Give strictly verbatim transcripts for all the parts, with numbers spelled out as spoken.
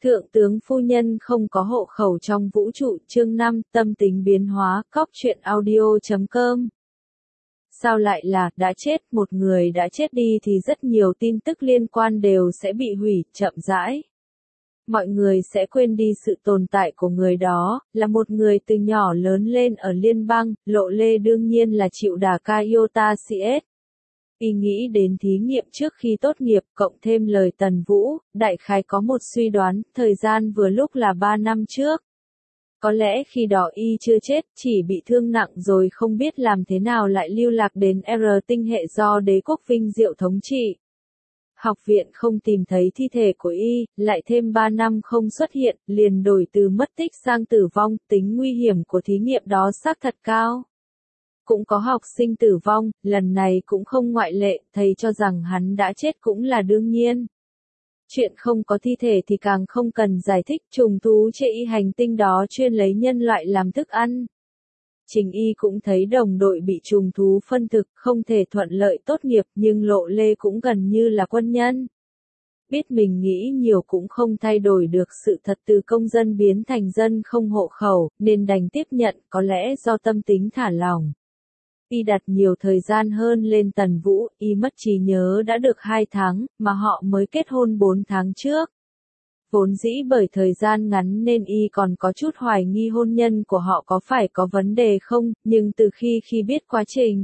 Thượng tướng phu nhân không có hộ khẩu trong vũ trụ. Chương năm, tâm tính biến hóa. Cóc truyện audio chấm com. Sao lại là, đã chết, một người đã chết đi thì rất nhiều tin tức liên quan đều sẽ bị hủy, chậm rãi. Mọi người sẽ quên đi sự tồn tại của người đó, là một người từ nhỏ lớn lên ở liên bang. Lộ Lê đương nhiên là chịu đả ca iota cs. Y nghĩ đến thí nghiệm trước khi tốt nghiệp, cộng thêm lời Tần Vũ, đại khái có một suy đoán, thời gian vừa lúc là ba năm trước. Có lẽ khi đó Y chưa chết, chỉ bị thương nặng rồi không biết làm thế nào lại lưu lạc đến R tinh hệ do đế quốc Vinh Diệu thống trị. Học viện không tìm thấy thi thể của Y, lại thêm ba năm không xuất hiện, liền đổi từ mất tích sang tử vong, tính nguy hiểm của thí nghiệm đó xác thật cao. Cũng có học sinh tử vong, lần này cũng không ngoại lệ, thầy cho rằng hắn đã chết cũng là đương nhiên. Chuyện không có thi thể thì càng không cần giải thích, trùng thú trên Y hành tinh đó chuyên lấy nhân loại làm thức ăn. Trình Y cũng thấy đồng đội bị trùng thú phân thực, không thể thuận lợi tốt nghiệp, nhưng Lộ Lê cũng gần như là quân nhân. Biết mình nghĩ nhiều cũng không thay đổi được sự thật từ công dân biến thành dân không hộ khẩu, nên đành tiếp nhận, có lẽ do tâm tính thả lỏng. Y đặt nhiều thời gian hơn lên Tần Vũ, Y mất trí nhớ đã được hai tháng, mà họ mới kết hôn bốn tháng trước. Vốn dĩ bởi thời gian ngắn nên Y còn có chút hoài nghi hôn nhân của họ có phải có vấn đề không, nhưng từ khi khi biết quá trình,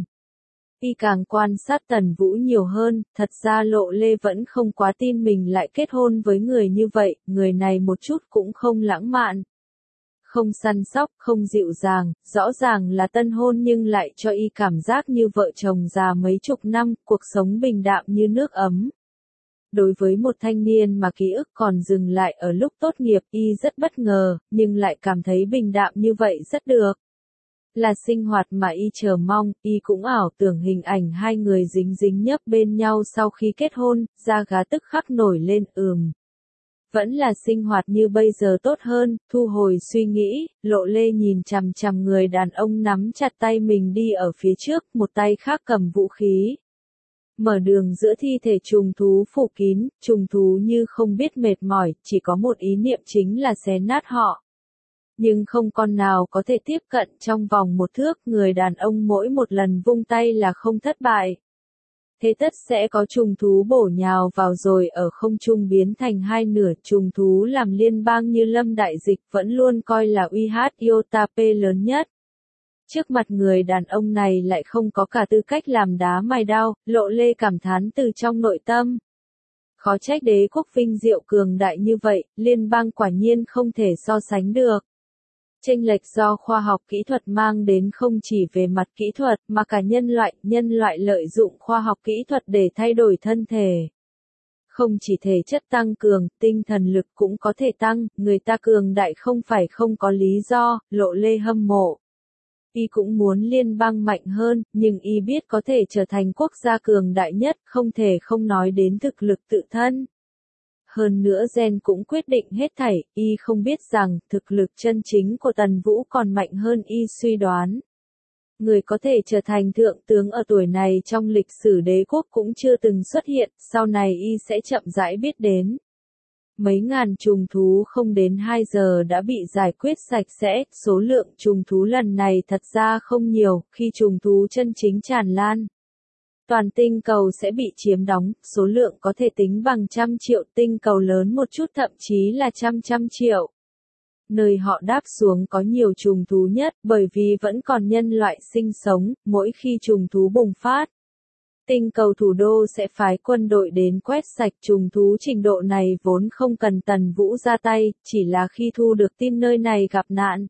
Y càng quan sát Tần Vũ nhiều hơn, thật ra Lộ Lê vẫn không quá tin mình lại kết hôn với người như vậy, người này một chút cũng không lãng mạn. Không săn sóc, không dịu dàng, rõ ràng là tân hôn nhưng lại cho Y cảm giác như vợ chồng già mấy chục năm, cuộc sống bình đạm như nước ấm. Đối với một thanh niên mà ký ức còn dừng lại ở lúc tốt nghiệp, Y rất bất ngờ, nhưng lại cảm thấy bình đạm như vậy rất được. Là sinh hoạt mà Y chờ mong, Y cũng ảo tưởng hình ảnh hai người dính dính nhấp bên nhau sau khi kết hôn, da gà tức khắc nổi lên, ừm. Vẫn là sinh hoạt như bây giờ tốt hơn, thu hồi suy nghĩ, Lộ Lê nhìn chằm chằm người đàn ông nắm chặt tay mình đi ở phía trước, một tay khác cầm vũ khí. Mở đường giữa thi thể trùng thú phủ kín, trùng thú như không biết mệt mỏi, chỉ có một ý niệm chính là xé nát họ. Nhưng không con nào có thể tiếp cận trong vòng một thước, người đàn ông mỗi một lần vung tay là không thất bại. Thế tất sẽ có trùng thú bổ nhào vào rồi ở không trung biến thành hai nửa. Trùng thú làm liên bang như Lâm Đại Dịch vẫn luôn coi là uy hát iota P lớn nhất. Trước mặt người đàn ông này lại không có cả tư cách làm đá mài đao, Lộ Lê cảm thán từ trong nội tâm. Khó trách đế quốc Vinh Diệu cường đại như vậy, liên bang quả nhiên không thể so sánh được. Chênh lệch do khoa học kỹ thuật mang đến không chỉ về mặt kỹ thuật, mà cả nhân loại, nhân loại lợi dụng khoa học kỹ thuật để thay đổi thân thể. Không chỉ thể chất tăng cường, tinh thần lực cũng có thể tăng, người ta cường đại không phải không có lý do, Lộ Lê hâm mộ. Y cũng muốn liên bang mạnh hơn, nhưng Y biết có thể trở thành quốc gia cường đại nhất, không thể không nói đến thực lực tự thân. Hơn nữa gen cũng quyết định hết thảy, Y không biết rằng, thực lực chân chính của Tần Vũ còn mạnh hơn Y suy đoán. Người có thể trở thành thượng tướng ở tuổi này trong lịch sử đế quốc cũng chưa từng xuất hiện, sau này Y sẽ chậm rãi biết đến. Mấy ngàn trùng thú không đến hai giờ đã bị giải quyết sạch sẽ, số lượng trùng thú lần này thật ra không nhiều, khi trùng thú chân chính tràn lan. Toàn tinh cầu sẽ bị chiếm đóng, số lượng có thể tính bằng trăm triệu, tinh cầu lớn một chút thậm chí là trăm trăm triệu. Nơi họ đáp xuống có nhiều trùng thú nhất, bởi vì vẫn còn nhân loại sinh sống, mỗi khi trùng thú bùng phát. Tinh cầu thủ đô sẽ phái quân đội đến quét sạch trùng thú trình độ này vốn không cần Tần Vũ ra tay, chỉ là khi thu được tin nơi này gặp nạn.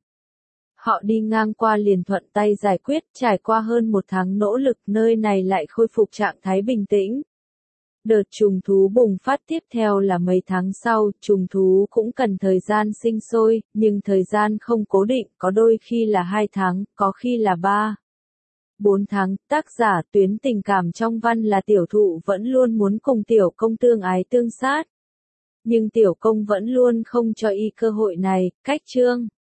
Họ đi ngang qua liền thuận tay giải quyết, trải qua hơn một tháng nỗ lực nơi này lại khôi phục trạng thái bình tĩnh. Đợt trùng thú bùng phát tiếp theo là mấy tháng sau, trùng thú cũng cần thời gian sinh sôi, nhưng thời gian không cố định, có đôi khi là hai tháng, có khi là ba. bốn tháng, tác giả tuyến tình cảm trong văn là tiểu thụ vẫn luôn muốn cùng tiểu công tương ái tương sát. Nhưng tiểu công vẫn luôn không cho Y cơ hội này, cách chương.